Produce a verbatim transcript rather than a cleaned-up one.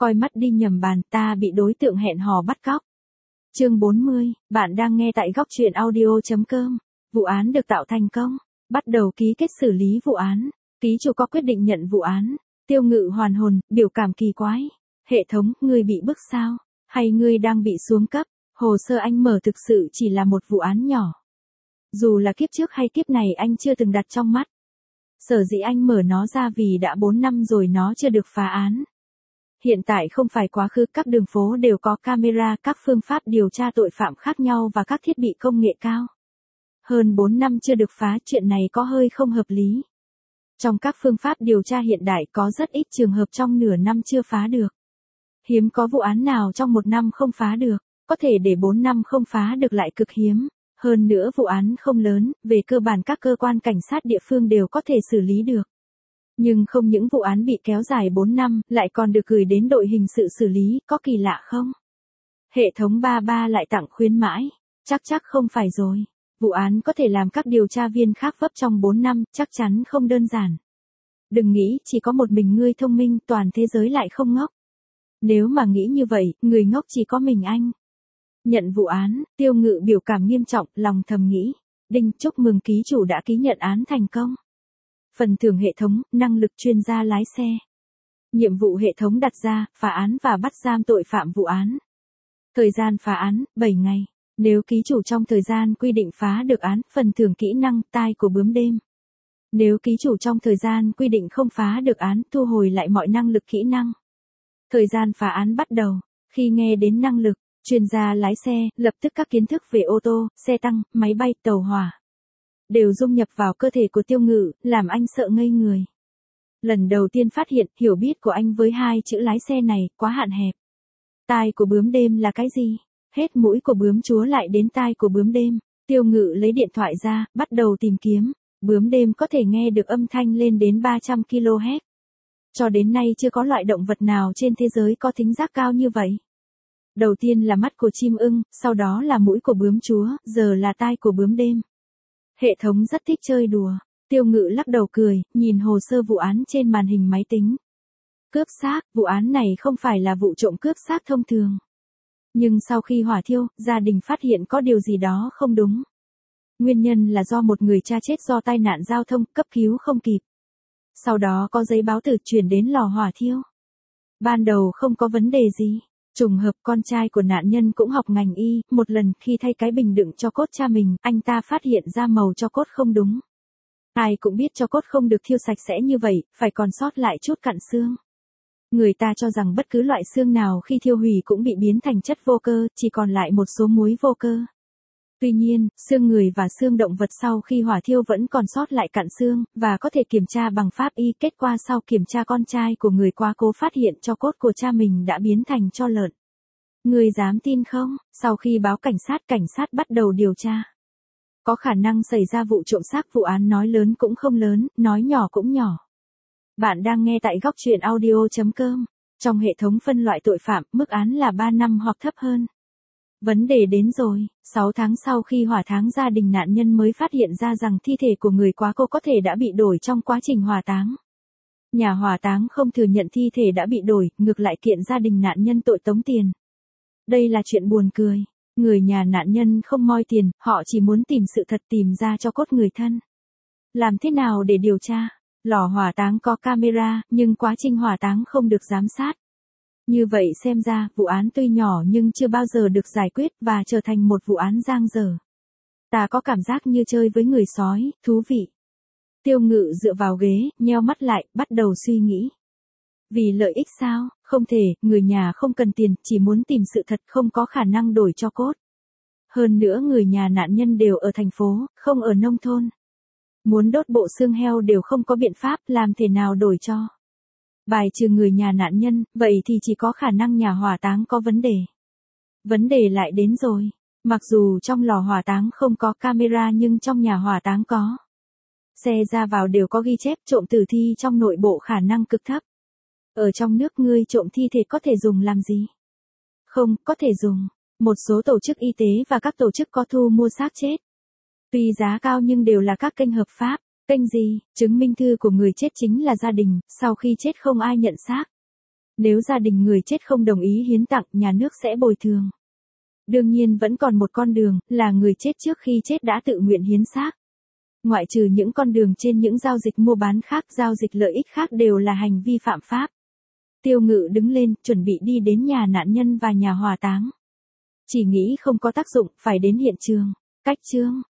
Coi mắt đi nhầm bàn, ta bị đối tượng hẹn hò bắt cóc. Chương bốn mươi, bạn đang nghe tại góc truyện audio chấm com. Vụ án được tạo thành công. Bắt đầu ký kết xử lý vụ án. Ký chủ có quyết định nhận vụ án. Tiêu Ngự hoàn hồn, biểu cảm kỳ quái. Hệ thống, ngươi bị bức sao? Hay ngươi đang bị xuống cấp? Hồ sơ anh mở thực sự chỉ là một vụ án nhỏ. Dù là kiếp trước hay kiếp này anh chưa từng đặt trong mắt. Sở dĩ anh mở nó ra vì đã bốn năm rồi nó chưa được phá án. Hiện tại không phải quá khứ, các đường phố đều có camera, các phương pháp điều tra tội phạm khác nhau và các thiết bị công nghệ cao. Hơn bốn năm chưa được phá, chuyện này có hơi không hợp lý. Trong các phương pháp điều tra hiện đại có rất ít trường hợp trong nửa năm chưa phá được. Hiếm có vụ án nào trong một năm không phá được, có thể để bốn năm không phá được lại cực hiếm. Hơn nữa vụ án không lớn, về cơ bản các cơ quan cảnh sát địa phương đều có thể xử lý được. Nhưng không những vụ án bị kéo dài bốn năm, lại còn được gửi đến đội hình sự xử lý, có kỳ lạ không? Hệ thống ba ba lại tặng khuyến mãi. Chắc chắc không phải rồi. Vụ án có thể làm các điều tra viên khác vấp trong bốn năm, chắc chắn không đơn giản. Đừng nghĩ chỉ có một mình ngươi thông minh, toàn thế giới lại không ngốc. Nếu mà nghĩ như vậy, người ngốc chỉ có mình anh. Nhận vụ án, Tiêu Ngự biểu cảm nghiêm trọng, lòng thầm nghĩ. Đinh, chúc mừng ký chủ đã ký nhận án thành công. Phần thưởng hệ thống, năng lực chuyên gia lái xe. Nhiệm vụ hệ thống đặt ra, phá án và bắt giam tội phạm vụ án. Thời gian phá án, bảy ngày. Nếu ký chủ trong thời gian quy định phá được án, phần thưởng kỹ năng, tai của bướm đêm. Nếu ký chủ trong thời gian quy định không phá được án, thu hồi lại mọi năng lực kỹ năng. Thời gian phá án bắt đầu. Khi nghe đến năng lực, chuyên gia lái xe, lập tức các kiến thức về ô tô, xe tăng, máy bay, tàu hỏa đều dung nhập vào cơ thể của Tiêu Ngự, làm anh sợ ngây người. Lần đầu tiên phát hiện, hiểu biết của anh với hai chữ lái xe này, quá hạn hẹp. Tai của bướm đêm là cái gì? Hết mũi của bướm chúa lại đến tai của bướm đêm. Tiêu Ngự lấy điện thoại ra, bắt đầu tìm kiếm. Bướm đêm có thể nghe được âm thanh lên đến ba trăm ki lô héc. Cho đến nay chưa có loại động vật nào trên thế giới có thính giác cao như vậy. Đầu tiên là mắt của chim ưng, sau đó là mũi của bướm chúa, giờ là tai của bướm đêm. Hệ thống rất thích chơi đùa. Tiêu Ngự lắc đầu cười, nhìn hồ sơ vụ án trên màn hình máy tính. Cướp xác, vụ án này không phải là vụ trộm cướp xác thông thường. Nhưng sau khi hỏa thiêu, gia đình phát hiện có điều gì đó không đúng. Nguyên nhân là do một người cha chết do tai nạn giao thông, cấp cứu không kịp. Sau đó có giấy báo tử chuyển đến lò hỏa thiêu. Ban đầu không có vấn đề gì. Trùng hợp con trai của nạn nhân cũng học ngành y, một lần khi thay cái bình đựng cho cốt cha mình, anh ta phát hiện ra màu cho cốt không đúng. Ai cũng biết cho cốt không được thiêu sạch sẽ như vậy, phải còn sót lại chút cặn xương. Người ta cho rằng bất cứ loại xương nào khi thiêu hủy cũng bị biến thành chất vô cơ, chỉ còn lại một số muối vô cơ. Tuy nhiên, xương người và xương động vật sau khi hỏa thiêu vẫn còn sót lại cặn xương, và có thể kiểm tra bằng pháp y. Kết quả sau kiểm tra con trai của người quá cố phát hiện cho cốt của cha mình đã biến thành tro lợn. Người dám tin không? Sau khi báo cảnh sát, cảnh sát bắt đầu điều tra. Có khả năng xảy ra vụ trộm xác, vụ án nói lớn cũng không lớn, nói nhỏ cũng nhỏ. Bạn đang nghe tại góc truyện audio chấm com. Trong hệ thống phân loại tội phạm, mức án là ba năm hoặc thấp hơn. Vấn đề đến rồi, sáu tháng sau khi hỏa táng, gia đình nạn nhân mới phát hiện ra rằng thi thể của người quá cố có thể đã bị đổi trong quá trình hỏa táng. Nhà hỏa táng không thừa nhận thi thể đã bị đổi, ngược lại kiện gia đình nạn nhân tội tống tiền. Đây là chuyện buồn cười. Người nhà nạn nhân không moi tiền, họ chỉ muốn tìm sự thật, tìm ra cho cốt người thân. Làm thế nào để điều tra? Lò hỏa táng có camera, nhưng quá trình hỏa táng không được giám sát. Như vậy xem ra, vụ án tuy nhỏ nhưng chưa bao giờ được giải quyết và trở thành một vụ án dang dở. Ta có cảm giác như chơi với người sói, thú vị. Tiêu Ngự dựa vào ghế, nheo mắt lại, bắt đầu suy nghĩ. Vì lợi ích sao? Không thể, người nhà không cần tiền, chỉ muốn tìm sự thật, không có khả năng đổi cho cốt. Hơn nữa người nhà nạn nhân đều ở thành phố, không ở nông thôn. Muốn đốt bộ xương heo đều không có biện pháp, làm thế nào đổi cho. Bài trừ người nhà nạn nhân, vậy thì chỉ có khả năng nhà hỏa táng có vấn đề. Vấn đề lại đến rồi. Mặc dù trong lò hỏa táng không có camera nhưng trong nhà hỏa táng có. Xe ra vào đều có ghi chép, trộm tử thi trong nội bộ khả năng cực thấp. Ở trong nước ngươi trộm thi thể có thể dùng làm gì? Không, có thể dùng. Một số tổ chức y tế và các tổ chức có thu mua xác chết. Tuy giá cao nhưng đều là các kênh hợp pháp. Kênh gì? Chứng minh thư của người chết chính là gia đình, sau khi chết không ai nhận xác. Nếu gia đình người chết không đồng ý hiến tặng, nhà nước sẽ bồi thường. Đương nhiên vẫn còn một con đường, là người chết trước khi chết đã tự nguyện hiến xác. Ngoại trừ những con đường trên, những giao dịch mua bán khác, giao dịch lợi ích khác đều là hành vi phạm pháp. Tiêu Ngự đứng lên, chuẩn bị đi đến nhà nạn nhân và nhà hỏa táng. Chỉ nghĩ không có tác dụng, phải đến hiện trường. Cách chương